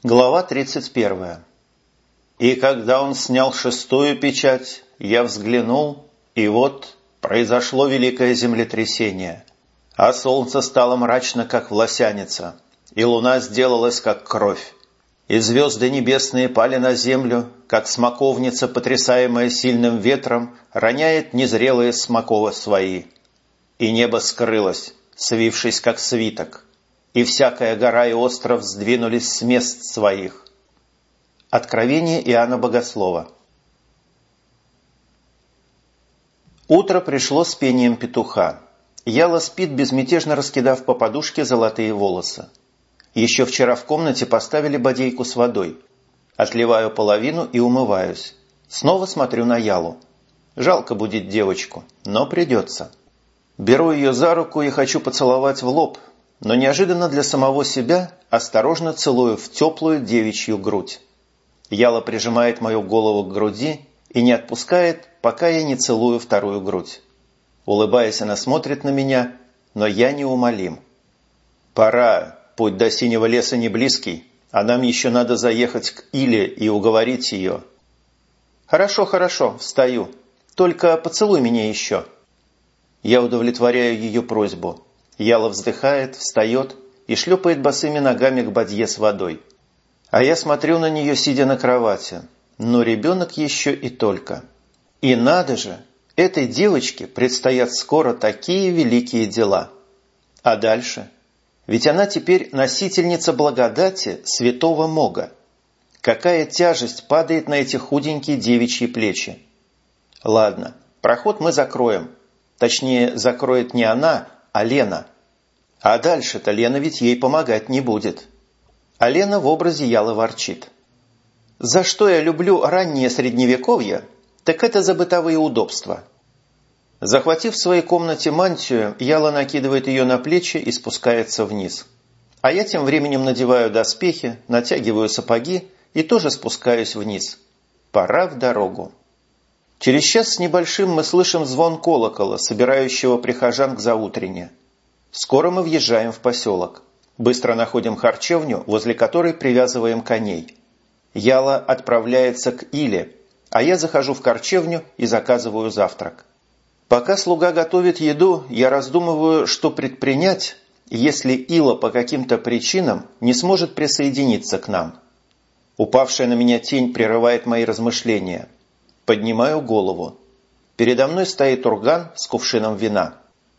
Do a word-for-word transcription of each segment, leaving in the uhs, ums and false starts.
Глава тридцать первая. И когда он снял шестую печать, я взглянул, и вот произошло великое землетрясение, а солнце стало мрачно, как власяница, и луна сделалась, как кровь, и звезды небесные пали на землю, как смоковница, потрясаемая сильным ветром, роняет незрелые смоковы свои. И небо скрылось, свившись, как свиток, и всякая гора и остров сдвинулись с мест своих. Откровение Иоанна Богослова. Утро пришло с пением петуха. Яла спит, безмятежно раскидав по подушке золотые волосы. Еще вчера в комнате поставили бодейку с водой. Отливаю половину и умываюсь. Снова смотрю на Ялу. Жалко будет девочку, но придется. Беру ее за руку и хочу поцеловать в лоб, но неожиданно для самого себя осторожно целую в теплую девичью грудь. Яла прижимает мою голову к груди и не отпускает, пока я не целую вторую грудь. Улыбаясь, она смотрит на меня, но я неумолим. Пора, путь до синего леса не близкий, а нам еще надо заехать к Иле и уговорить ее. Хорошо, хорошо, встаю, только поцелуй меня еще. Я удовлетворяю ее просьбу. Яла вздыхает, встает и шлепает босыми ногами к бадье с водой. А я смотрю на нее, сидя на кровати. Но ребенок еще и только. И надо же, этой девочке предстоят скоро такие великие дела. А дальше? Ведь она теперь носительница благодати святого Мога. Какая тяжесть падает на эти худенькие девичьи плечи. Ладно, проход мы закроем. Точнее, закроет не она, а Лена. А дальше-то Лена ведь ей помогать не будет. А Лена в образе Ялы ворчит. За что я люблю раннее средневековье, так это за бытовые удобства. Захватив в своей комнате мантию, Яла накидывает ее на плечи и спускается вниз. А я тем временем надеваю доспехи, натягиваю сапоги и тоже спускаюсь вниз. Пора в дорогу. Через час с небольшим мы слышим звон колокола, собирающего прихожан к заутрене. Скоро мы въезжаем в поселок. Быстро находим харчевню, возле которой привязываем коней. Яла отправляется к Иле, а я захожу в харчевню и заказываю завтрак. Пока слуга готовит еду, я раздумываю, что предпринять, если Ила по каким-то причинам не сможет присоединиться к нам. Упавшая на меня тень прерывает мои размышления. Поднимаю голову. Передо мной стоит Урган с кувшином вина.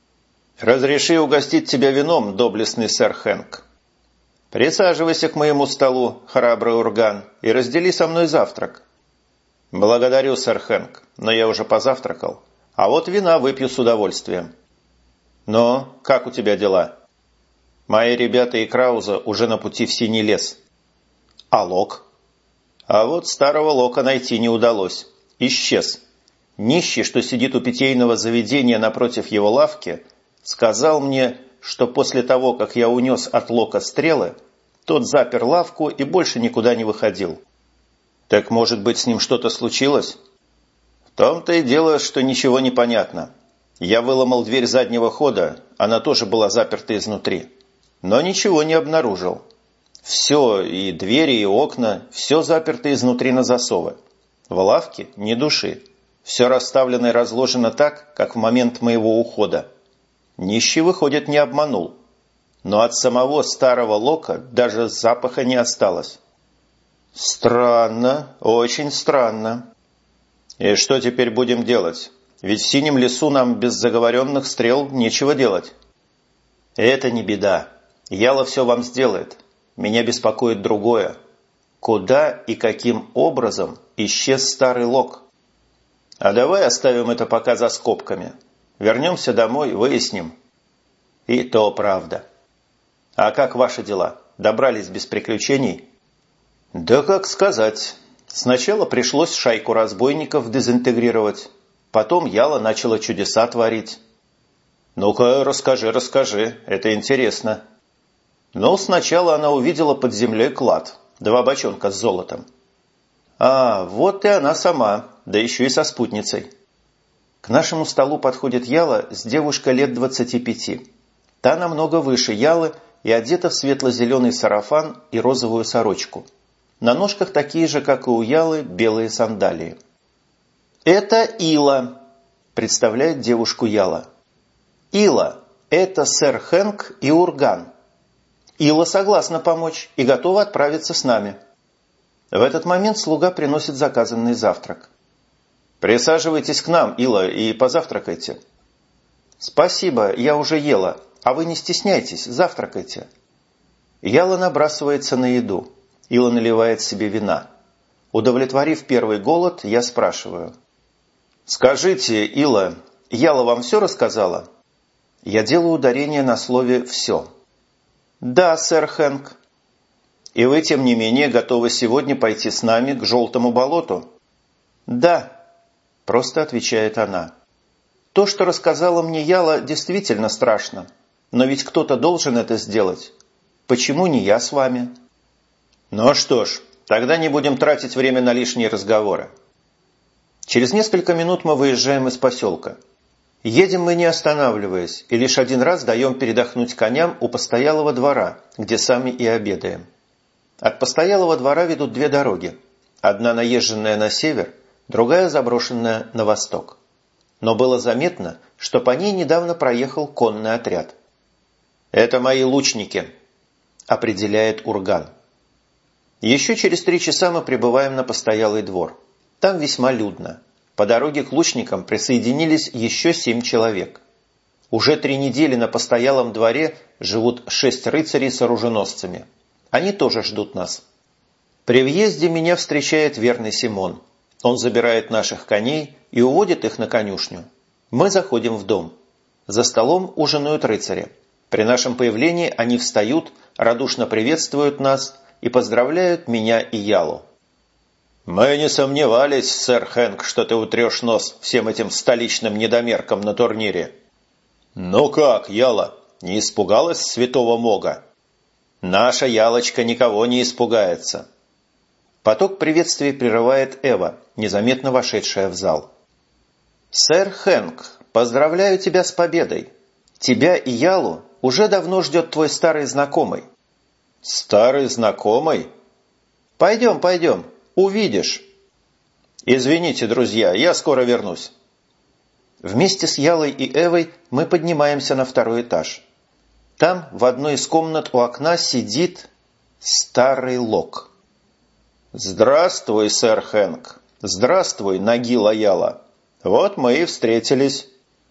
«Разреши угостить тебя вином, доблестный сэр Хэнк. Присаживайся к моему столу, храбрый Урган, и раздели со мной завтрак». «Благодарю, сэр Хэнк, но я уже позавтракал, а вот вина выпью с удовольствием». «Но как у тебя дела?» «Мои ребята и Крауза уже на пути в Синий лес». «А Лок?» «А вот старого Лока найти не удалось. Исчез. Нищий, что сидит у питейного заведения напротив его лавки, сказал мне, что после того, как я унес от Лока стрелы, тот запер лавку и больше никуда не выходил». «Так, может быть, с ним что-то случилось?» «В том-то и дело, что ничего не понятно. Я выломал дверь заднего хода, она тоже была заперта изнутри, но ничего не обнаружил. Все, и двери, и окна, все заперто изнутри на засовы. В лавке ни души. Все расставлено и разложено так, как в момент моего ухода. Нищий, выходит, не обманул. Но от самого старого Лока даже запаха не осталось». «Странно, очень странно». «И что теперь будем делать? Ведь в Синем лесу нам без заговоренных стрел нечего делать». «Это не беда. Яла все вам сделает. Меня беспокоит другое. Куда и каким образом исчез старый Лок? А давай оставим это пока за скобками. Вернемся домой, выясним». «И то правда. А как ваши дела? Добрались без приключений?» «Да как сказать. Сначала пришлось шайку разбойников дезинтегрировать. Потом Яла начала чудеса творить». «Ну-ка, расскажи, расскажи. Это интересно». «Ну, сначала она увидела под землей клад. Два бочонка с золотом». «А, вот и она сама, да еще и со спутницей». К нашему столу подходит Яла с девушкой лет двадцати пяти. Та намного выше Ялы и одета в светло-зеленый сарафан и розовую сорочку. На ножках такие же, как и у Ялы, белые сандалии. «Это Ила», – представляет девушку Яла. «Ила, это сэр Хэнк и Урган. Ила согласна помочь и готова отправиться с нами». В этот момент слуга приносит заказанный завтрак. «Присаживайтесь к нам, Ила, и позавтракайте». «Спасибо, я уже ела, а вы не стесняйтесь, завтракайте». Яла набрасывается на еду. Ила наливает себе вина. Удовлетворив первый голод, я спрашиваю. «Скажите, Ила, Яла вам все рассказала?» Я делаю ударение на слове «все». «Да, сэр Хэнк». «И вы, тем не менее, готовы сегодня пойти с нами к Желтому болоту?» «Да», – просто отвечает она. «То, что рассказала мне Яла, действительно страшно. Но ведь кто-то должен это сделать. Почему не я с вами?» «Ну что ж, тогда не будем тратить время на лишние разговоры». Через несколько минут мы выезжаем из поселка. Едем мы не останавливаясь, и лишь один раз даем передохнуть коням у постоялого двора, где сами и обедаем. От постоялого двора ведут две дороги. Одна наезженная на север, другая заброшенная на восток. Но было заметно, что по ней недавно проехал конный отряд. «Это мои лучники», – определяет Урган. Еще через три часа мы прибываем на постоялый двор. Там весьма людно. По дороге к лучникам присоединились еще семь человек. Уже три недели на постоялом дворе живут шесть рыцарей с оруженосцами. Они тоже ждут нас. При въезде меня встречает верный Симон. Он забирает наших коней и уводит их на конюшню. Мы заходим в дом. За столом ужинают рыцари. При нашем появлении они встают, радушно приветствуют нас и поздравляют меня и Ялу. «Мы не сомневались, сэр Хэнк, что ты утрешь нос всем этим столичным недомеркам на турнире». «Ну как, Яла, не испугалась святого Мога?» «Наша Ялочка никого не испугается». Поток приветствий прерывает Эва, незаметно вошедшая в зал. «Сэр Хэнк, поздравляю тебя с победой. Тебя и Ялу уже давно ждет твой старый знакомый». «Старый знакомый?» «Пойдем, пойдем. Увидишь». «Извините, друзья, я скоро вернусь». Вместе с Ялой и Эвой мы поднимаемся на второй этаж. Там в одной из комнат у окна сидит старый Лок. «Здравствуй, сэр Хэнк. Здравствуй, Нагила Яла. Вот мы и встретились».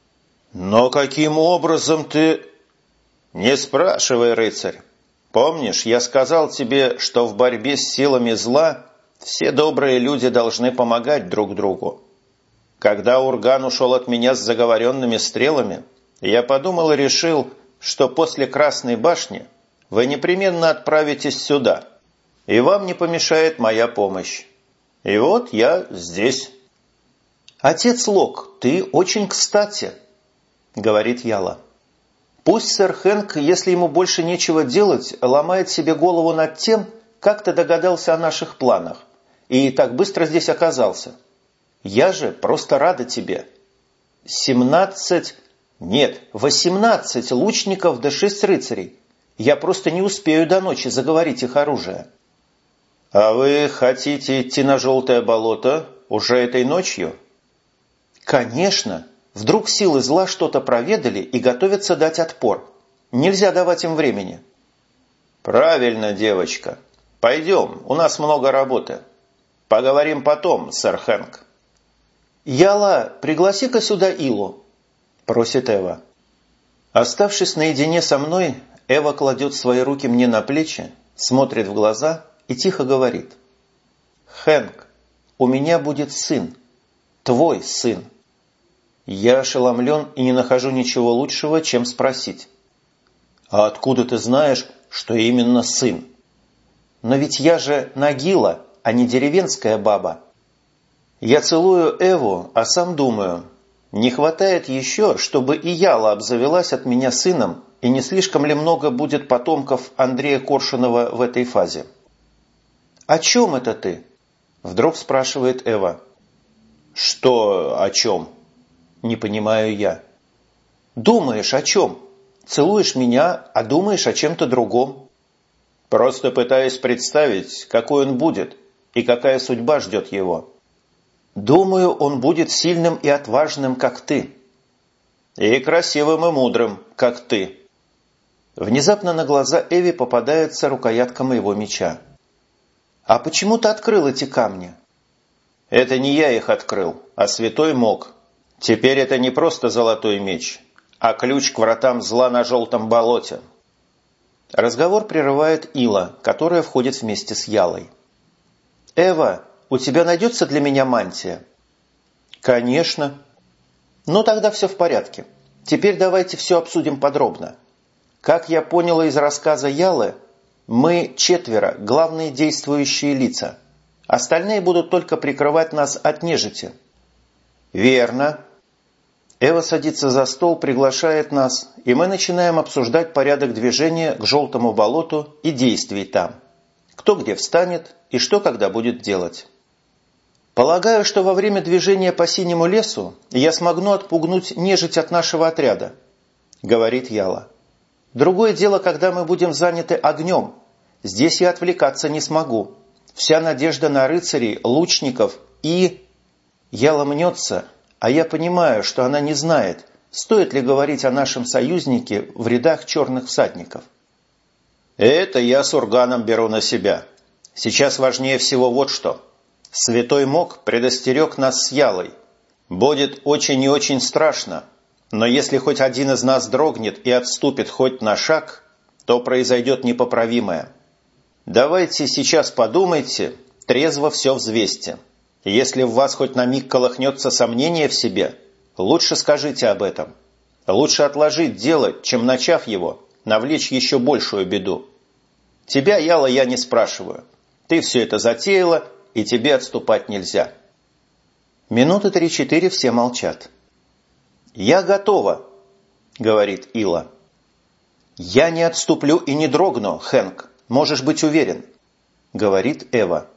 «Но каким образом ты...» «Не спрашивай, рыцарь. Помнишь, я сказал тебе, что в борьбе с силами зла все добрые люди должны помогать друг другу. Когда Урган ушел от меня с заговоренными стрелами, я подумал и решил, что после Красной башни вы непременно отправитесь сюда, и вам не помешает моя помощь. И вот я здесь». «Отец Лок, ты очень кстати», — говорит Яла. «Пусть сэр Хэнк, если ему больше нечего делать, ломает себе голову над тем, как ты догадался о наших планах и так быстро здесь оказался. Я же просто рада тебе. Семнадцать... Нет, восемнадцать лучников да шесть рыцарей. Я просто не успею до ночи заговорить их оружие». «А вы хотите идти на Желтое болото уже этой ночью?» «Конечно. Вдруг силы зла что-то проведали и готовятся дать отпор. Нельзя давать им времени». «Правильно, девочка. Пойдем, у нас много работы. Поговорим потом, сэр Хэнк». «Яла, пригласи-ка сюда Илу», – просит Эва. Оставшись наедине со мной, Эва кладет свои руки мне на плечи, смотрит в глаза и тихо говорит. «Хэнк, у меня будет сын. Твой сын». Я ошеломлен и не нахожу ничего лучшего, чем спросить. «А откуда ты знаешь, что именно сын?» «Но ведь я же Нагила, а не деревенская баба». Я целую Эву, а сам думаю, не хватает еще, чтобы и Яла обзавелась от меня сыном, и не слишком ли много будет потомков Андрея Коршунова в этой фазе. «О чем это ты?» – вдруг спрашивает Эва. «Что о чем?» – не понимаю я. «Думаешь о чем? Целуешь меня, а думаешь о чем-то другом». Просто пытаюсь представить, какой он будет и какая судьба ждет его. Думаю, он будет сильным и отважным, как ты. И красивым и мудрым, как ты. Внезапно на глаза Эви попадается рукоятка моего меча. А почему ты открыл эти камни? Это не я их открыл, а святой мог. Теперь это не просто золотой меч, а ключ к вратам зла на желтом болоте. Разговор прерывает Ила, которая входит вместе с Ялой. «Эва, у тебя найдется для меня мантия?» «Конечно». «Ну тогда все в порядке. Теперь давайте все обсудим подробно. Как я поняла из рассказа Ялы, мы четверо главные действующие лица. Остальные будут только прикрывать нас от нежити». «Верно». Эва садится за стол, приглашает нас, и мы начинаем обсуждать порядок движения к желтому болоту и действий там. Кто где встанет и что когда будет делать. «Полагаю, что во время движения по синему лесу я смогну отпугнуть нежить от нашего отряда», — говорит Яла. «Другое дело, когда мы будем заняты огнем. Здесь я отвлекаться не смогу. Вся надежда на рыцарей, лучников и...» Яла мнется, а я понимаю, что она не знает, стоит ли говорить о нашем союзнике в рядах черных всадников. «Это я с Урганом беру на себя. Сейчас важнее всего вот что. Святой Мог предостерег нас с Ялой. Будет очень и очень страшно, но если хоть один из нас дрогнет и отступит хоть на шаг, то произойдет непоправимое. Давайте сейчас подумайте, трезво все взвесьте. Если в вас хоть на миг колыхнется сомнение в себе, лучше скажите об этом. Лучше отложить дело, чем, начав его, навлечь еще большую беду. Тебя, Яла, я не спрашиваю. Ты все это затеяла, и тебе отступать нельзя». Минуты три-четыре все молчат. «Я готова», — говорит Ила. «Я не отступлю и не дрогну, Хэнк, можешь быть уверен», — говорит Эва.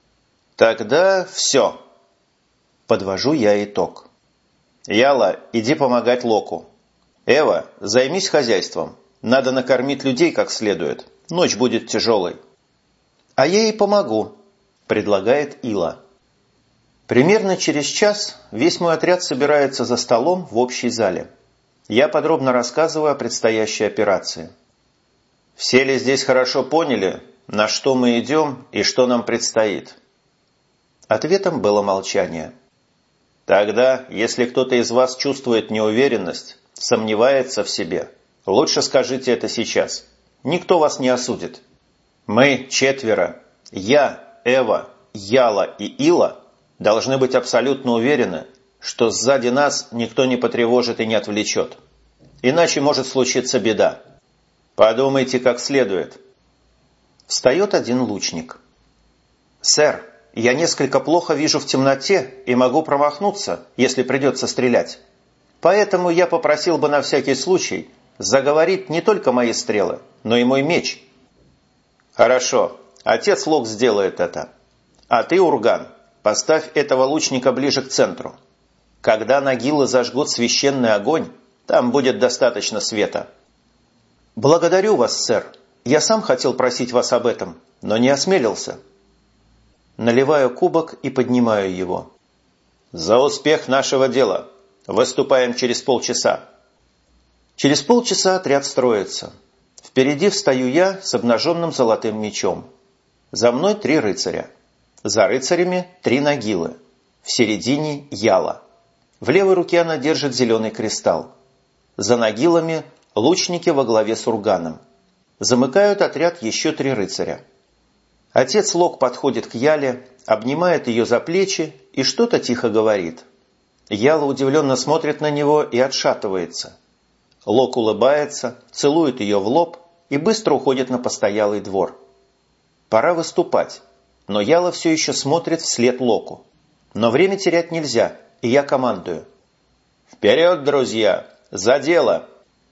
«Тогда все». Подвожу я итог. «Яла, иди помогать Локу. Эва, займись хозяйством. Надо накормить людей как следует. Ночь будет тяжелой». «А я ей помогу», — предлагает Ила. Примерно через час весь мой отряд собирается за столом в общей зале. Я подробно рассказываю о предстоящей операции. «Все ли здесь хорошо поняли, на что мы идем и что нам предстоит?» Ответом было молчание. «Тогда, если кто-то из вас чувствует неуверенность, сомневается в себе, лучше скажите это сейчас. Никто вас не осудит. Мы четверо, я, Эва, Яла и Ила, должны быть абсолютно уверены, что сзади нас никто не потревожит и не отвлечет. Иначе может случиться беда. Подумайте как следует». Встает один лучник. «Сэр, я несколько плохо вижу в темноте и могу промахнуться, если придется стрелять. Поэтому я попросил бы на всякий случай заговорить не только мои стрелы, но и мой меч». «Хорошо, отец Лок сделает это. А ты, Урган, поставь этого лучника ближе к центру. Когда нагилы зажгут священный огонь, там будет достаточно света». «Благодарю вас, сэр. Я сам хотел просить вас об этом, но не осмелился». Наливаю кубок и поднимаю его. «За успех нашего дела! Выступаем через полчаса!» Через полчаса отряд строится. Впереди встаю я с обнаженным золотым мечом. За мной три рыцаря. За рыцарями три нагилы. В середине Яла. В левой руке она держит зеленый кристалл. За нагилами лучники во главе с Урганом. Замыкают отряд еще три рыцаря. Отец Лок подходит к Яле, обнимает ее за плечи и что-то тихо говорит. Яла удивленно смотрит на него и отшатывается. Лок улыбается, целует ее в лоб и быстро уходит на постоялый двор. Пора выступать, но Яла все еще смотрит вслед Локу. Но время терять нельзя, и я командую. «Вперед, друзья! За дело!»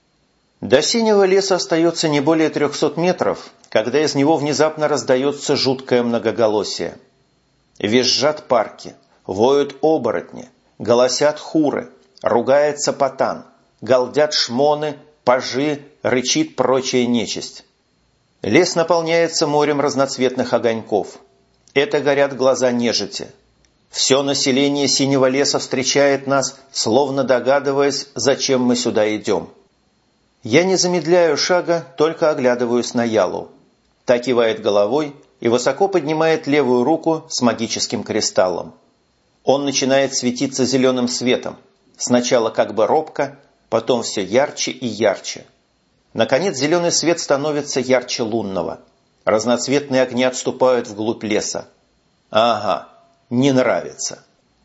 До синего леса остается не более трехсот метров, когда из него внезапно раздается жуткое многоголосие. Визжат парки, воют оборотни, голосят хуры, ругается потан, галдят шмоны, пажи, рычит прочая нечисть. Лес наполняется морем разноцветных огоньков. Это горят глаза нежити. Все население синего леса встречает нас, словно догадываясь, зачем мы сюда идем. Я не замедляю шага, только оглядываюсь на Ялу. Та кивает головой и высоко поднимает левую руку с магическим кристаллом. Он начинает светиться зеленым светом, сначала как бы робко, потом все ярче и ярче. Наконец зеленый свет становится ярче лунного. Разноцветные огни отступают вглубь леса. Ага, не нравится.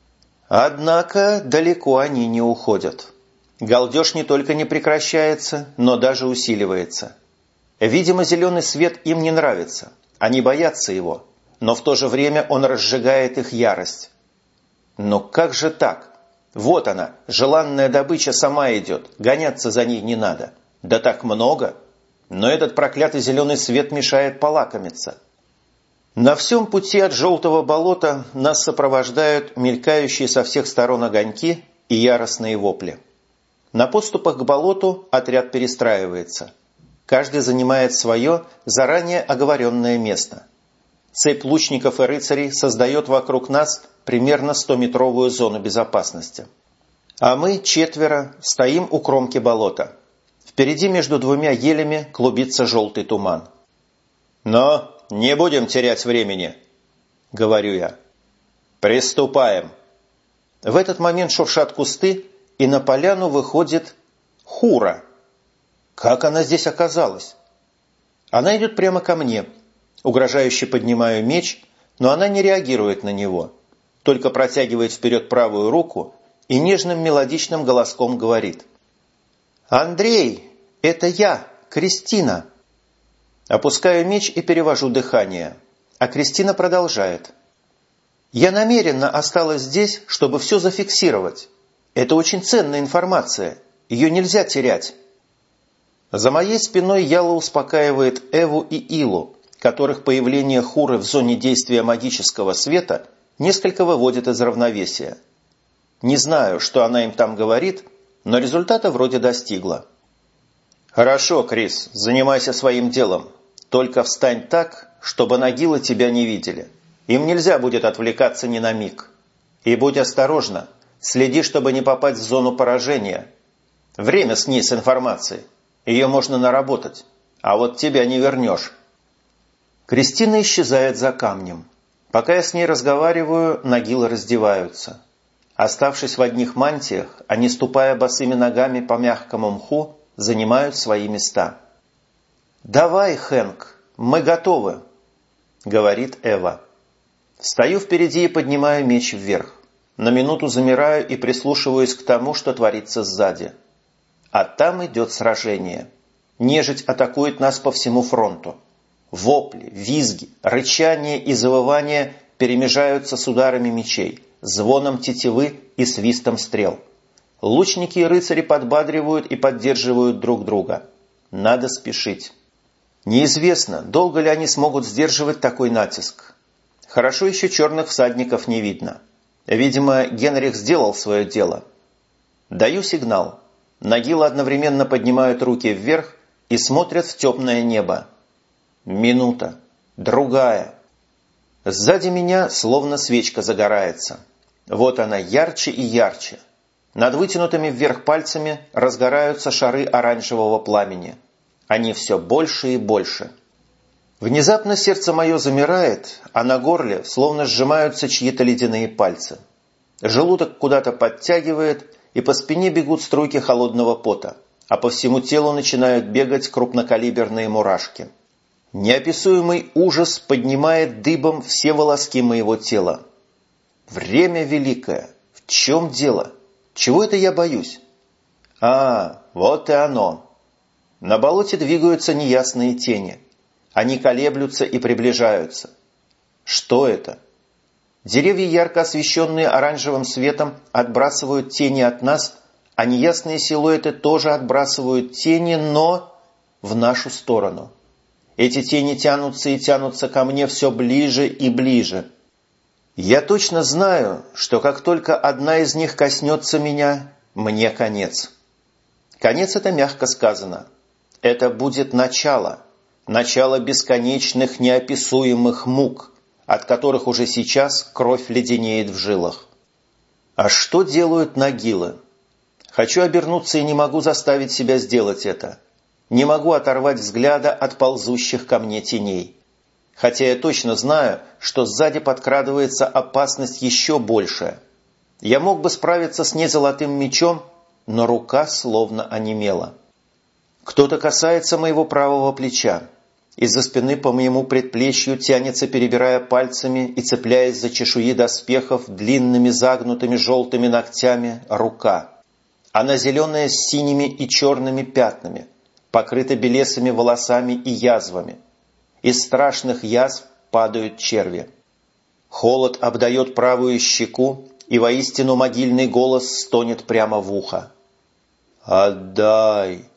Однако далеко они не уходят. Галдеж не только не прекращается, но даже усиливается. Видимо, зеленый свет им не нравится. Они боятся его, но в то же время он разжигает их ярость. Но как же так? Вот она, желанная добыча сама идет, гоняться за ней не надо. Да так много! Но этот проклятый зеленый свет мешает полакомиться. На всем пути от желтого болота нас сопровождают мелькающие со всех сторон огоньки и яростные вопли. На подступах к болоту отряд перестраивается. Каждый занимает свое заранее оговоренное место. Цепь лучников и рыцарей создает вокруг нас примерно стометровую зону безопасности. А мы, четверо, стоим у кромки болота. Впереди между двумя елями клубится желтый туман. «Но не будем терять времени», — говорю я. «Приступаем». В этот момент шуршат кусты, и на поляну выходит Хура. Как она здесь оказалась? Она идет прямо ко мне. Угрожающе поднимаю меч, но она не реагирует на него, только протягивает вперед правую руку и нежным мелодичным голоском говорит: «Андрей, это я, Кристина». Опускаю меч и перевожу дыхание, а Кристина продолжает: «Я намеренно осталась здесь, чтобы все зафиксировать. Это очень ценная информация, ее нельзя терять». За моей спиной Яла успокаивает Эву и Илу, которых появление Хуры в зоне действия магического света несколько выводит из равновесия. Не знаю, что она им там говорит, но результата вроде достигла. «Хорошо, Крис, занимайся своим делом. Только встань так, чтобы Нагилы тебя не видели. Им нельзя будет отвлекаться ни на миг. И будь осторожна, следи, чтобы не попасть в зону поражения. Время с ней с информацией. Ее можно наработать, а вот тебя не вернешь». Кристина исчезает за камнем. Пока я с ней разговариваю, Нагилы раздеваются. Оставшись в одних мантиях, они, ступая босыми ногами по мягкому мху, занимают свои места. «Давай, Хэнк, мы готовы», — говорит Эва. Стою впереди и поднимаю меч вверх. На минуту замираю и прислушиваюсь к тому, что творится сзади. А там идет сражение. Нежить атакует нас по всему фронту. Вопли, визги, рычание и завывание перемежаются с ударами мечей, звоном тетивы и свистом стрел. Лучники и рыцари подбадривают и поддерживают друг друга. Надо спешить. Неизвестно, долго ли они смогут сдерживать такой натиск. Хорошо еще черных всадников не видно. Видимо, Генрих сделал свое дело. Даю сигнал. Нагилы одновременно поднимают руки вверх и смотрят в темное небо. Минута. Другая. Сзади меня словно свечка загорается. Вот она ярче и ярче. Над вытянутыми вверх пальцами разгораются шары оранжевого пламени. Они все больше и больше. Внезапно сердце мое замирает, а на горле словно сжимаются чьи-то ледяные пальцы. Желудок куда-то подтягивает, и по спине бегут струйки холодного пота, а по всему телу начинают бегать крупнокалиберные мурашки. Неописуемый ужас поднимает дыбом все волоски моего тела. Время великое. В чем дело? Чего это я боюсь? А, вот и оно. На болоте двигаются неясные тени. Они колеблются и приближаются. Что это? Деревья, ярко освещенные оранжевым светом, отбрасывают тени от нас, а неясные силуэты тоже отбрасывают тени, но в нашу сторону. Эти тени тянутся и тянутся ко мне все ближе и ближе. Я точно знаю, что как только одна из них коснется меня, мне конец. Конец — это мягко сказано. Это будет начало. начало бесконечных неописуемых мук, от которых уже сейчас кровь леденеет в жилах. А что делают нагилы? Хочу обернуться и не могу заставить себя сделать это. Не могу оторвать взгляда от ползущих ко мне теней. Хотя я точно знаю, что сзади подкрадывается опасность еще большая. Я мог бы справиться с ней золотым мечом, но рука словно онемела. Кто-то касается моего правого плеча. Из-за спины по моему предплечью тянется, перебирая пальцами и цепляясь за чешуи доспехов длинными загнутыми желтыми ногтями, рука. Она зеленая с синими и черными пятнами, покрыта белесыми волосами и язвами. Из страшных язв падают черви. Холод обдает правую щеку, и воистину могильный голос стонет прямо в ухо. «Отдай!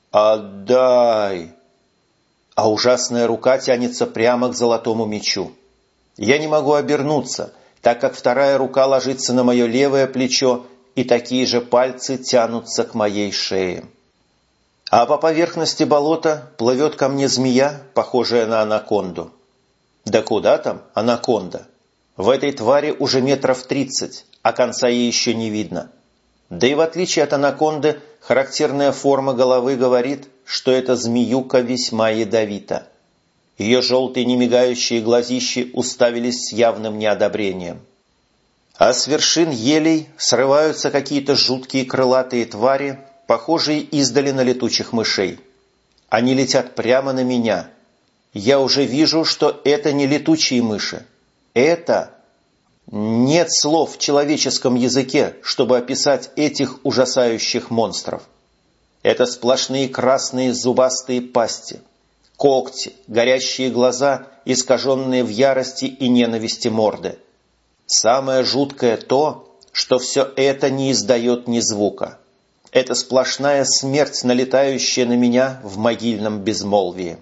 Отдай!» А ужасная рука тянется прямо к золотому мечу. Я не могу обернуться, так как вторая рука ложится на мое левое плечо, и такие же пальцы тянутся к моей шее. А по поверхности болота плывет ко мне змея, похожая на анаконду. Да куда там анаконда? В этой твари уже метров тридцать, а конца ей еще не видно. Да и в отличие от анаконды, характерная форма головы говорит, что эта змеюка весьма ядовита. Ее желтые немигающие глазищи уставились с явным неодобрением. А с вершин елей срываются какие-то жуткие крылатые твари, похожие издали на летучих мышей. Они летят прямо на меня. Я уже вижу, что это не летучие мыши. Это... Нет слов в человеческом языке, чтобы описать этих ужасающих монстров. Это сплошные красные зубастые пасти, когти, горящие глаза, искаженные в ярости и ненависти морды. Самое жуткое то, что все это не издает ни звука. Это сплошная смерть, налетающая на меня в могильном безмолвии.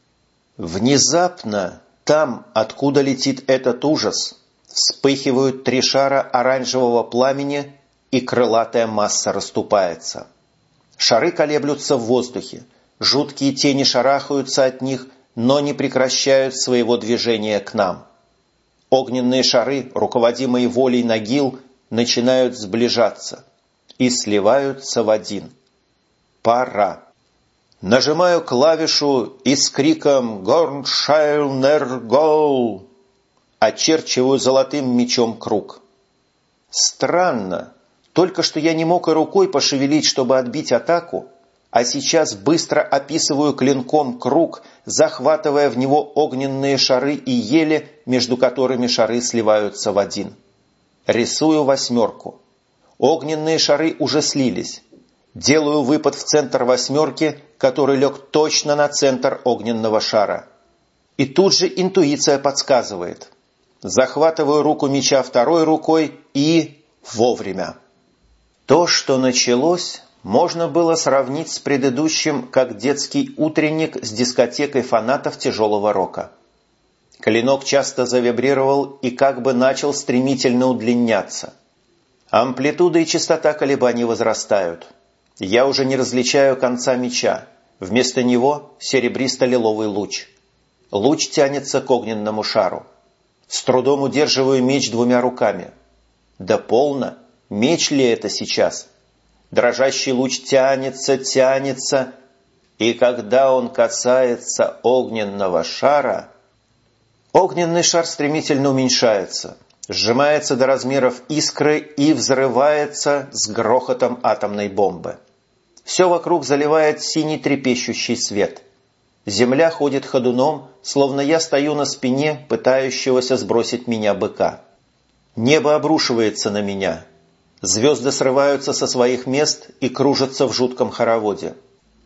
Внезапно, там, откуда летит этот ужас, вспыхивают три шара оранжевого пламени, и крылатая масса расступается. Шары колеблются в воздухе, жуткие тени шарахаются от них, но не прекращают своего движения к нам. Огненные шары, руководимые волей нагил, начинают сближаться и сливаются в один. Пора. Нажимаю клавишу и с криком «Горншайлнер Гоу!» очерчиваю золотым мечом круг. Странно, только что я не мог и рукой пошевелить, чтобы отбить атаку, а сейчас быстро описываю клинком круг, захватывая в него огненные шары и ели, между которыми шары сливаются в один. Рисую восьмерку. Огненные шары уже слились. Делаю выпад в центр восьмерки, который лег точно на центр огненного шара. И тут же интуиция подсказывает. Захватываю руку меча второй рукой и... вовремя. То, что началось, можно было сравнить с предыдущим, как детский утренник с дискотекой фанатов тяжелого рока. Клинок часто завибрировал и как бы начал стремительно удлиняться. Амплитуда и частота колебаний возрастают. Я уже не различаю конца меча. Вместо него серебристо-лиловый луч. Луч тянется к огненному шару. С трудом удерживаю меч двумя руками. Да полно! Меч ли это сейчас? Дрожащий луч тянется, тянется, и когда он касается огненного шара... Огненный шар стремительно уменьшается, сжимается до размеров искры и взрывается с грохотом атомной бомбы. Все вокруг заливает синий трепещущий свет. Земля ходит ходуном, словно я стою на спине пытающегося сбросить меня быка. Небо обрушивается на меня. Звезды срываются со своих мест и кружатся в жутком хороводе.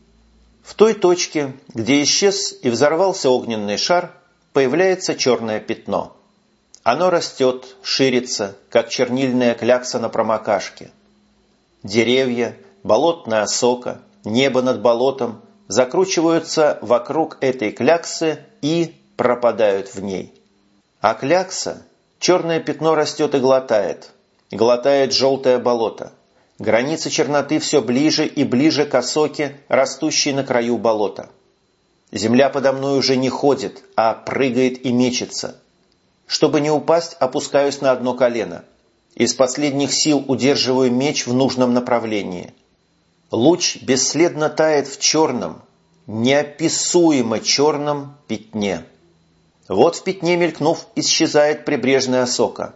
В той точке, где исчез и взорвался огненный шар, появляется черное пятно. Оно растет, ширится, как чернильная клякса на промокашке. Деревья, болотная осока, небо над болотом закручиваются вокруг этой кляксы и пропадают в ней. А клякса, черное пятно растет и глотает. Глотает желтое болото. Граница черноты все ближе и ближе к осоке, растущей на краю болота. Земля подо мной уже не ходит, а прыгает и мечется. Чтобы не упасть, опускаюсь на одно колено. Из последних сил удерживаю меч в нужном направлении. Луч бесследно тает в черном, неописуемо черном пятне. Вот в пятне, мелькнув, исчезает прибрежная осока.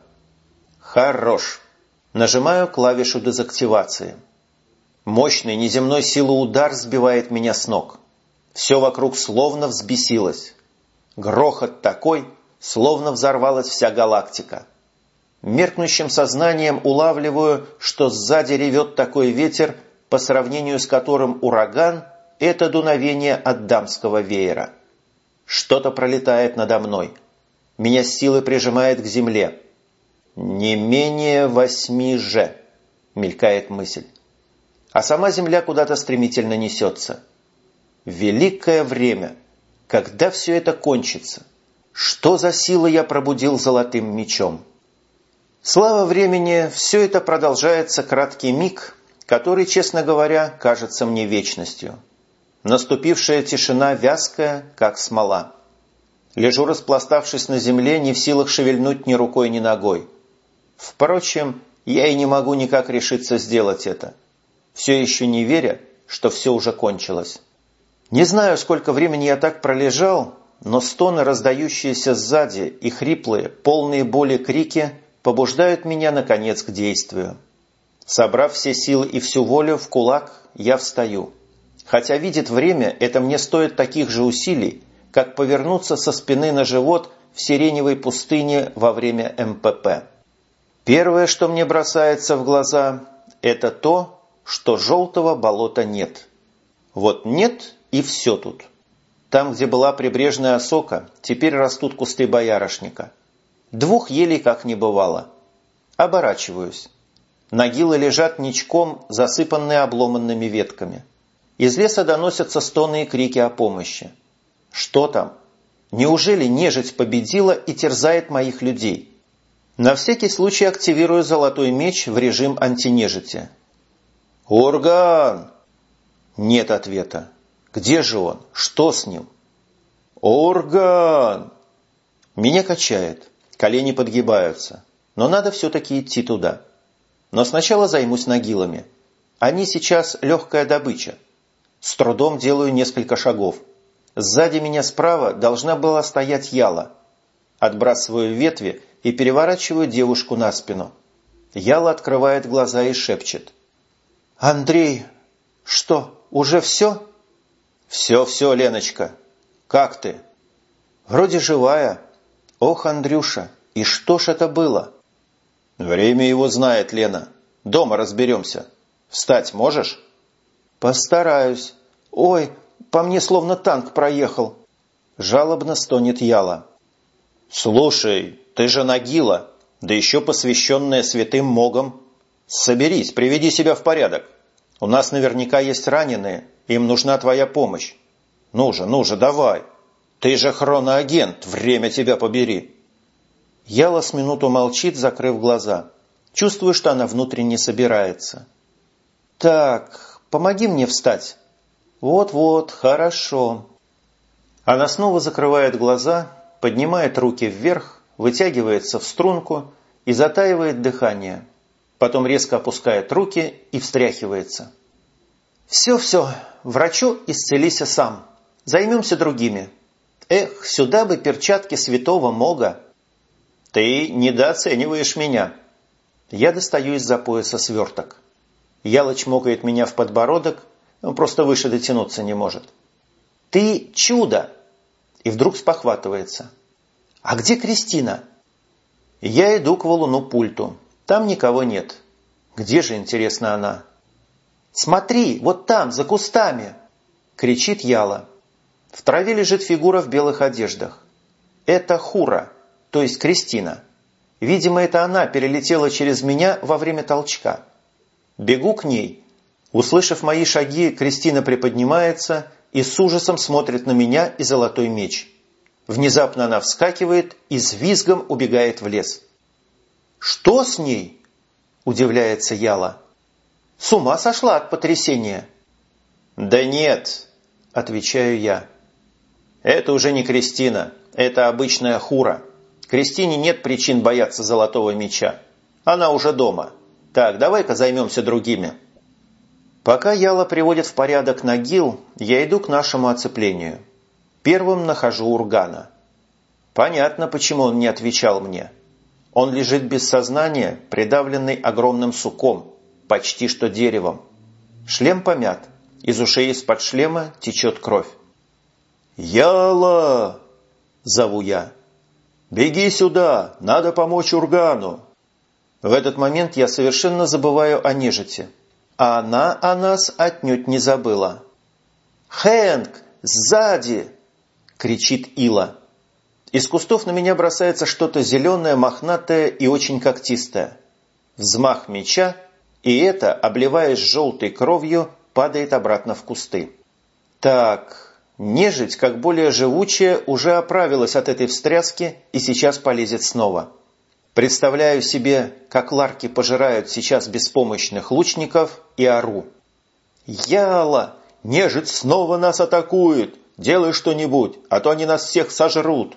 Хорош. Нажимаю клавишу дезактивации. Мощный неземной силы удар сбивает меня с ног. Все вокруг словно взбесилось. Грохот такой, словно взорвалась вся галактика. Меркнущим сознанием улавливаю, что сзади ревет такой ветер, по сравнению с которым ураган – это дуновение от дамского веера. Что-то пролетает надо мной. Меня с силой прижимает к земле. «Не менее восьми же», – мелькает мысль. А сама земля куда-то стремительно несется. Великое время! Когда все это кончится? Что за силы я пробудил золотым мечом? Слава времени, все это продолжается краткий миг, который, честно говоря, кажется мне вечностью. Наступившая тишина вязкая, как смола. Лежу, распластавшись на земле, не в силах шевельнуть ни рукой, ни ногой. Впрочем, я и не могу никак решиться сделать это, все еще не веря, что все уже кончилось. Не знаю, сколько времени я так пролежал, но стоны, раздающиеся сзади, и хриплые, полные боли крики побуждают меня, наконец, к действию. Собрав все силы и всю волю в кулак, я встаю. Хотя, видит время, это мне стоит таких же усилий, как повернуться со спины на живот в сиреневой пустыне во время эм пэ пэ. Первое, что мне бросается в глаза, это то, что желтого болота нет. Вот нет и все тут. Там, где была прибрежная осока, теперь растут кусты боярышника. Двух елей как не бывало. Оборачиваюсь. Нагилы лежат ничком, засыпанные обломанными ветками. Из леса доносятся стоны и крики о помощи. Что там? Неужели нежить победила и терзает моих людей? На всякий случай активирую золотой меч в режим антинежити. «Урган!» Нет ответа. Где же он? Что с ним? «Урган!» Меня качает. Колени подгибаются. Но надо все-таки идти туда. Но сначала займусь нагилами. Они сейчас легкая добыча. С трудом делаю несколько шагов. Сзади меня справа должна была стоять Яла. Отбрасываю ветви и переворачиваю девушку на спину. Яла открывает глаза и шепчет. «Андрей, что, уже все?» «Все-все, Леночка. Как ты?» «Вроде живая. Ох, Андрюша, и что ж это было?» «Время его знает, Лена. Дома разберемся. Встать можешь?» «Постараюсь. Ой, по мне словно танк проехал». Жалобно стонет Яла. «Слушай, ты же нагила, да еще посвященная святым могам. Соберись, приведи себя в порядок. У нас наверняка есть раненые, им нужна твоя помощь. Ну же, ну же, давай. Ты же хроноагент, время тебя побери». Яла с минуту молчит, закрыв глаза. Чувствую, что она внутренне собирается. «Так, помоги мне встать». «Вот-вот, хорошо». Она снова закрывает глаза, поднимает руки вверх, вытягивается в струнку и затаивает дыхание. Потом резко опускает руки и встряхивается. «Все-все, врачу исцелися сам. Займемся другими. Эх, сюда бы перчатки святого Мога». «Ты недооцениваешь меня». Я достаю из-за пояса сверток. Яла чмокает меня в подбородок, он просто выше дотянуться не может. «Ты чудо!» И вдруг спохватывается. «А где Кристина?» Я иду к валуну-пульту. Там никого нет. Где же, интересно, она? «Смотри, вот там, за кустами!» Кричит Яла. В траве лежит фигура в белых одеждах. Это Хура, то есть Кристина. Видимо, это она перелетела через меня во время толчка. Бегу к ней. Услышав мои шаги, Кристина приподнимается и с ужасом смотрит на меня и золотой меч. Внезапно она вскакивает и с визгом убегает в лес. «Что с ней?» – удивляется Яла. «С ума сошла от потрясения?» «Да нет», – отвечаю я. Это уже не Кристина, это обычная хура. Кристине нет причин бояться золотого меча. Она уже дома. Так, давай-ка займемся другими. Пока Яла приводит в порядок Нагил, я иду к нашему оцеплению. Первым нахожу Ургана. Понятно, почему он не отвечал мне. Он лежит без сознания, придавленный огромным суком, почти что деревом. Шлем помят, из ушей из-под шлема течет кровь. «Яла!» – зову я. «Беги сюда, надо помочь Ургану!» В этот момент я совершенно забываю о нежити, а она о нас отнюдь не забыла. «Хэнк, сзади!» – кричит Ила. Из кустов на меня бросается что-то зеленое, мохнатое и очень когтистое. Взмах меча, и это, обливаясь желтой кровью, падает обратно в кусты. Так, нежить, как более живучая, уже оправилась от этой встряски и сейчас полезет снова. Представляю себе, как ларки пожирают сейчас беспомощных лучников, и ору. «Яла! Нежить снова нас атакует! Делай что-нибудь, а то они нас всех сожрут!»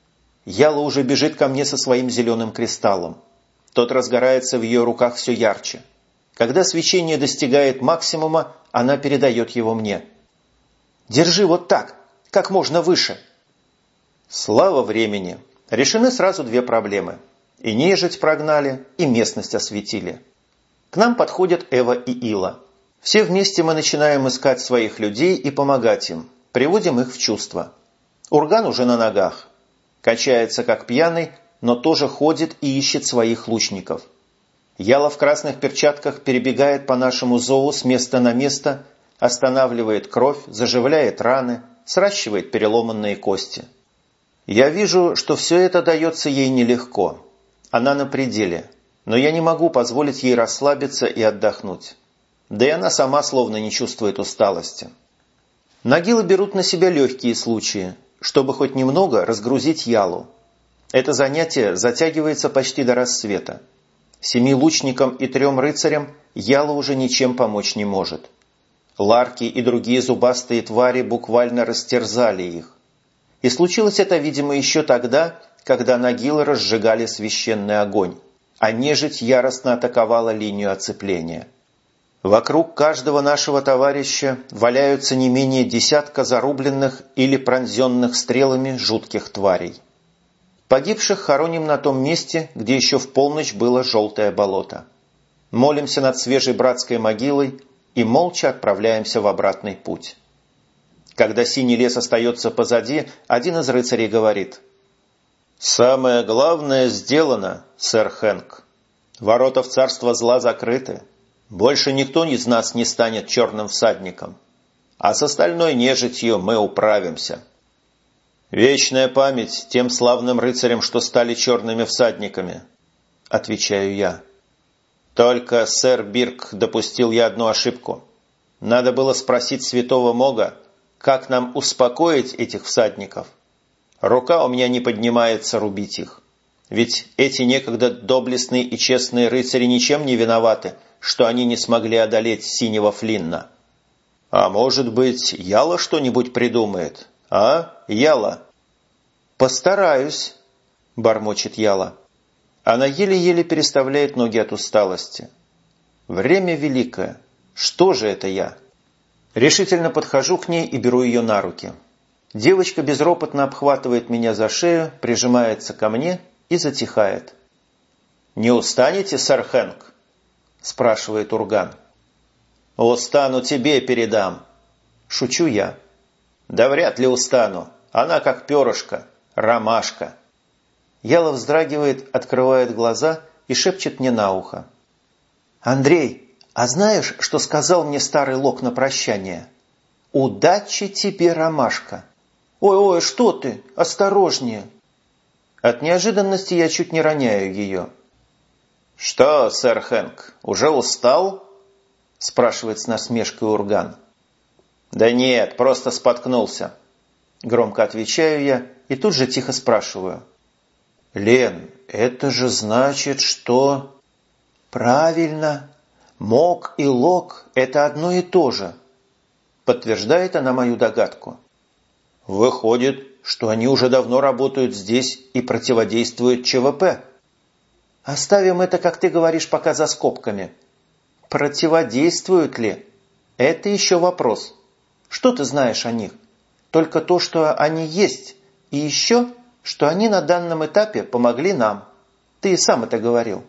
Яла уже бежит ко мне со своим зеленым кристаллом. Тот разгорается в ее руках все ярче. Когда свечение достигает максимума, она передает его мне. «Держи вот так, как можно выше!» Слава времени! Решены сразу две проблемы. И нежить прогнали, и местность осветили. К нам подходят Эва и Ила. Все вместе мы начинаем искать своих людей и помогать им. Приводим их в чувство. Урган уже на ногах. Качается как пьяный, но тоже ходит и ищет своих лучников. Яла в красных перчатках перебегает по нашему зову с места на место, останавливает кровь, заживляет раны, сращивает переломанные кости. Я вижу, что все это дается ей нелегко. Она на пределе, но я не могу позволить ей расслабиться и отдохнуть. Да и она сама словно не чувствует усталости. Нагилы берут на себя легкие случаи, чтобы хоть немного разгрузить Ялу. Это занятие затягивается почти до рассвета. Семи лучникам и трем рыцарям Яла уже ничем помочь не может. Ларки и другие зубастые твари буквально растерзали их. И случилось это, видимо, еще тогда, когда нагилы разжигали священный огонь, а нежить яростно атаковала линию оцепления. Вокруг каждого нашего товарища валяются не менее десятка зарубленных или пронзенных стрелами жутких тварей. Погибших хороним на том месте, где еще в полночь было желтое болото. Молимся над свежей братской могилой и молча отправляемся в обратный путь. Когда синий лес остается позади, один из рыцарей говорит: «Самое главное сделано, сэр Хэнк. Ворота в царство зла закрыты. Больше никто из нас не станет черным всадником. А с остальной нежитью мы управимся. Вечная память тем славным рыцарям, что стали черными всадниками», — отвечаю я. «Только, сэр Бирк, допустил я одну ошибку. Надо было спросить святого Мога, как нам успокоить этих всадников. Рука у меня не поднимается рубить их. Ведь эти некогда доблестные и честные рыцари ничем не виноваты, что они не смогли одолеть синего Флинна. А может быть, Яла что-нибудь придумает? А, Яла?» «Постараюсь», — бормочет Яла. Она еле-еле переставляет ноги от усталости. «Время великое. Что же это я?» Решительно подхожу к ней и беру ее на руки. Девочка безропотно обхватывает меня за шею, прижимается ко мне и затихает. «Не устанете, сэр Хэнк?» – спрашивает Урган. «Устану, тебе передам», – шучу я. «Да вряд ли устану. Она как перышко, ромашка». Яла вздрагивает, открывает глаза и шепчет мне на ухо: «Андрей, а знаешь, что сказал мне старый Лок на прощание? Удачи тебе, ромашка!» «Ой-ой, что ты? Осторожнее!» От неожиданности я чуть не роняю ее. «Что, сэр Хэнк, уже устал?» – спрашивает с насмешкой Урган. «Да нет, просто споткнулся», – громко отвечаю я и тут же тихо спрашиваю. «Лен, это же значит, что...» «Правильно. Мог и Лок – это одно и то же», – подтверждает она мою догадку. Выходит, что они уже давно работают здесь и противодействуют ЧВП. Оставим это, как ты говоришь, пока за скобками. Противодействуют ли? Это еще вопрос. Что ты знаешь о них? Только то, что они есть, и еще, что они на данном этапе помогли нам. Ты и сам это говорил.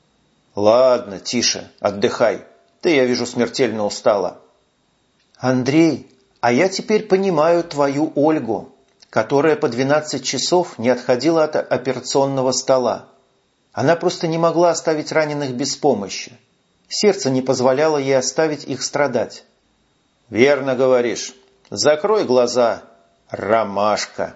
Ладно, тише, отдыхай. Ты, я вижу, смертельно устала. Андрей, а я теперь понимаю твою Ольгу, которая по двенадцать часов не отходила от операционного стола. Она просто не могла оставить раненых без помощи. Сердце не позволяло ей оставить их страдать. Верно говоришь. Закрой глаза, ромашка.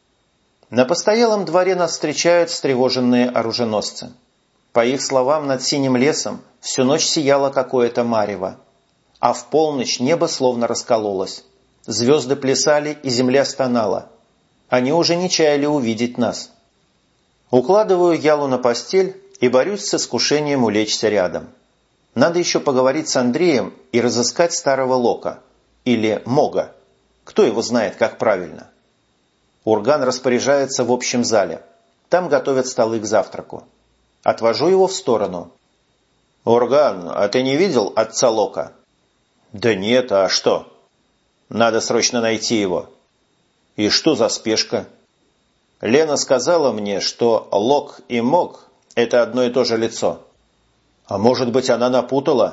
На постоялом дворе нас встречают встревоженные оруженосцы. По их словам, над синим лесом всю ночь сияло какое-то марево. А в полночь небо словно раскололось. Звезды плясали, и земля стонала. Они уже не чаяли увидеть нас. Укладываю Ялу на постель и борюсь с искушением улечься рядом. Надо еще поговорить с Андреем и разыскать старого Лока. Или Мога. Кто его знает, как правильно. Урган распоряжается в общем зале. Там готовят столы к завтраку. Отвожу его в сторону. «Урган, а ты не видел отца Лока?» «Да нет, а что?» «Надо срочно найти его». «И что за спешка?» «Лена сказала мне, что Лок и Мог – это одно и то же лицо». «А может быть, она напутала?»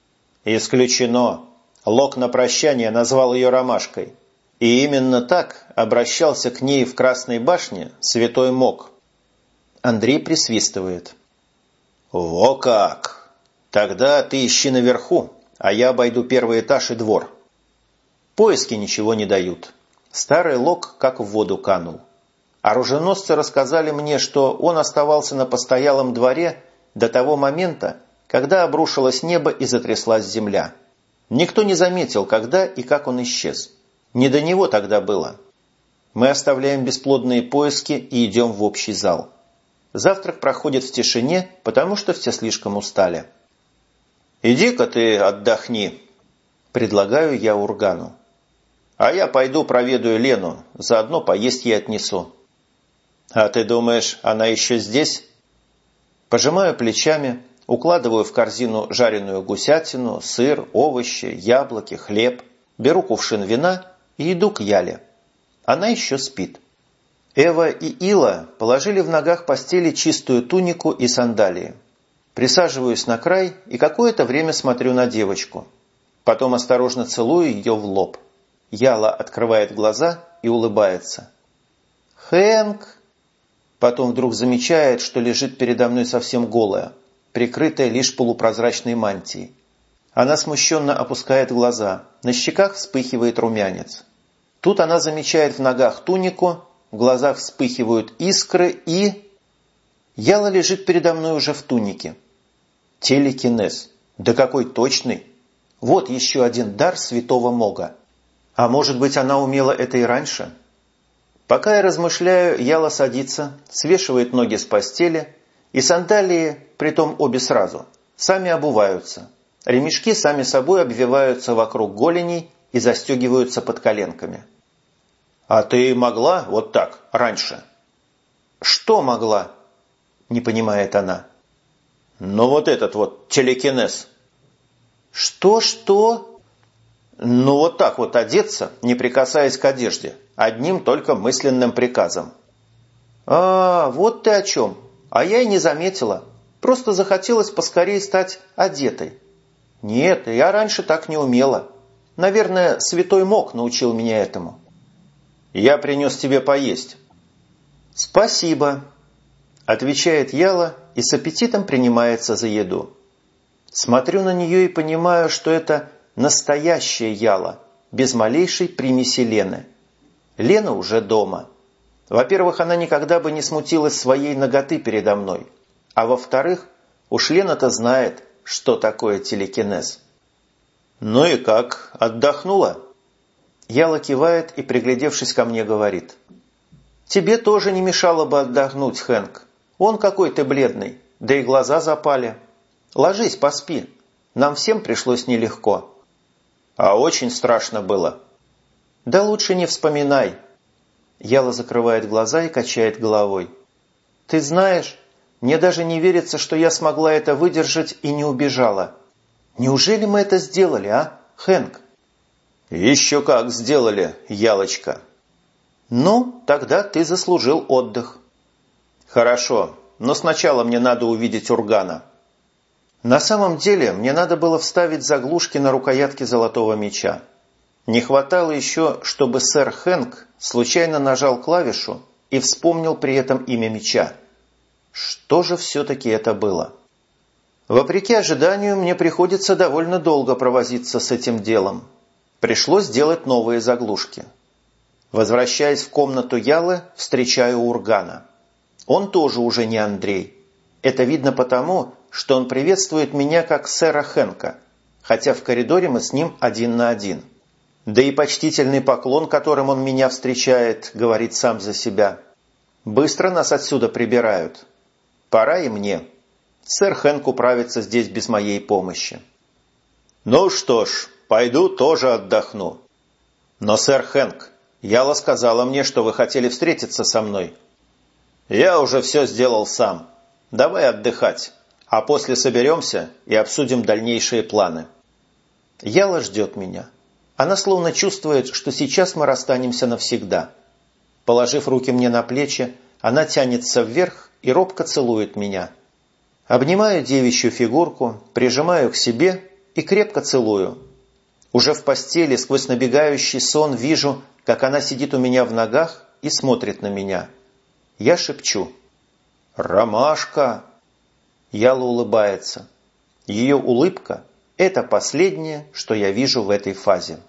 «Исключено. Лок на прощание назвал ее Ромашкой. И именно так обращался к ней в Красной башне святой Мог». Андрей присвистывает. «Во как! Тогда ты ищи наверху, а я обойду первый этаж и двор». Поиски ничего не дают. Старый Лок как в воду канул. Оруженосцы рассказали мне, что он оставался на постоялом дворе до того момента, когда обрушилось небо и затряслась земля. Никто не заметил, когда и как он исчез. Не до него тогда было. Мы оставляем бесплодные поиски и идем в общий зал. Завтрак проходит в тишине, потому что все слишком устали. «Иди-ка ты отдохни», – предлагаю я Ургану. «А я пойду проведаю Лену, заодно поесть ей отнесу». «А ты думаешь, она еще здесь?» Пожимаю плечами, укладываю в корзину жареную гусятину, сыр, овощи, яблоки, хлеб, беру кувшин вина и иду к Яле. Она еще спит. Эва и Ила положили в ногах постели чистую тунику и сандалии. Присаживаюсь на край и какое-то время смотрю на девочку. Потом осторожно целую ее в лоб. Яла открывает глаза и улыбается. «Хэнк!» Потом вдруг замечает, что лежит передо мной совсем голая, прикрытая лишь полупрозрачной мантией. Она смущенно опускает глаза, на щеках вспыхивает румянец. Тут она замечает в ногах тунику, в глазах вспыхивают искры и... Яла лежит передо мной уже в тунике. Телекинез. Да какой точный! Вот еще один дар святого Мога. А может быть, она умела это и раньше? Пока я размышляю, Яла садится, свешивает ноги с постели, и сандалии, притом обе сразу, сами обуваются. Ремешки сами собой обвиваются вокруг голеней и застегиваются под коленками. «А ты могла вот так, раньше?» «Что могла?» – не понимает она. «Ну вот этот вот телекинез». «Что-что?» «Ну вот так вот одеться, не прикасаясь к одежде, одним только мысленным приказом». «А, вот ты о чем. А я и не заметила. Просто захотелось поскорее стать одетой. Нет, я раньше так не умела. Наверное, святой Мог научил меня этому». «Я принес тебе поесть». «Спасибо», – отвечает Яла и с аппетитом принимается за еду. Смотрю на нее и понимаю, что это настоящая Яла, без малейшей примеси Лены. Лена уже дома. Во-первых, она никогда бы не смутилась своей наготы передо мной. А во-вторых, уж Лена-то знает, что такое телекинез. «Ну и как, отдохнула?» Яла кивает и, приглядевшись ко мне, говорит. «Тебе тоже не мешало бы отдохнуть, Хэнк. Он какой ты бледный, да и глаза запали. Ложись, поспи. Нам всем пришлось нелегко». «А очень страшно было». «Да лучше не вспоминай. Яла закрывает глаза и качает головой. «Ты знаешь, мне даже не верится, что я смогла это выдержать и не убежала. Неужели мы это сделали, а, Хэнк?» «Еще как сделали, Ялочка!» «Ну, тогда ты заслужил отдых». «Хорошо, но сначала мне надо увидеть Ургана». На самом деле мне надо было вставить заглушки на рукоятке золотого меча. Не хватало еще, чтобы сэр Хэнк случайно нажал клавишу и вспомнил при этом имя меча. Что же все-таки это было? Вопреки ожиданию, мне приходится довольно долго провозиться с этим делом. Пришлось сделать новые заглушки. Возвращаясь в комнату Ялы, встречаю Ургана. Он тоже уже не Андрей. Это видно потому, что он приветствует меня как сэра Хэнка, хотя в коридоре мы с ним один на один. Да и почтительный поклон, которым он меня встречает, говорит сам за себя. Быстро нас отсюда прибирают. Пора и мне. Сэр Хэнк управится здесь без моей помощи. Ну что ж, пойду тоже отдохну. Но, сэр Хэнк, Яла сказала мне, что вы хотели встретиться со мной. Я уже все сделал сам. Давай отдыхать, а после соберемся и обсудим дальнейшие планы. Яла ждет меня. Она словно чувствует, что сейчас мы расстанемся навсегда. Положив руки мне на плечи, она тянется вверх и робко целует меня. Обнимаю девичью фигурку, прижимаю к себе и крепко целую. Уже в постели сквозь набегающий сон вижу, как она сидит у меня в ногах и смотрит на меня. Я шепчу: «Ромашка!» Яла улыбается. Ее улыбка – это последнее, что я вижу в этой фазе.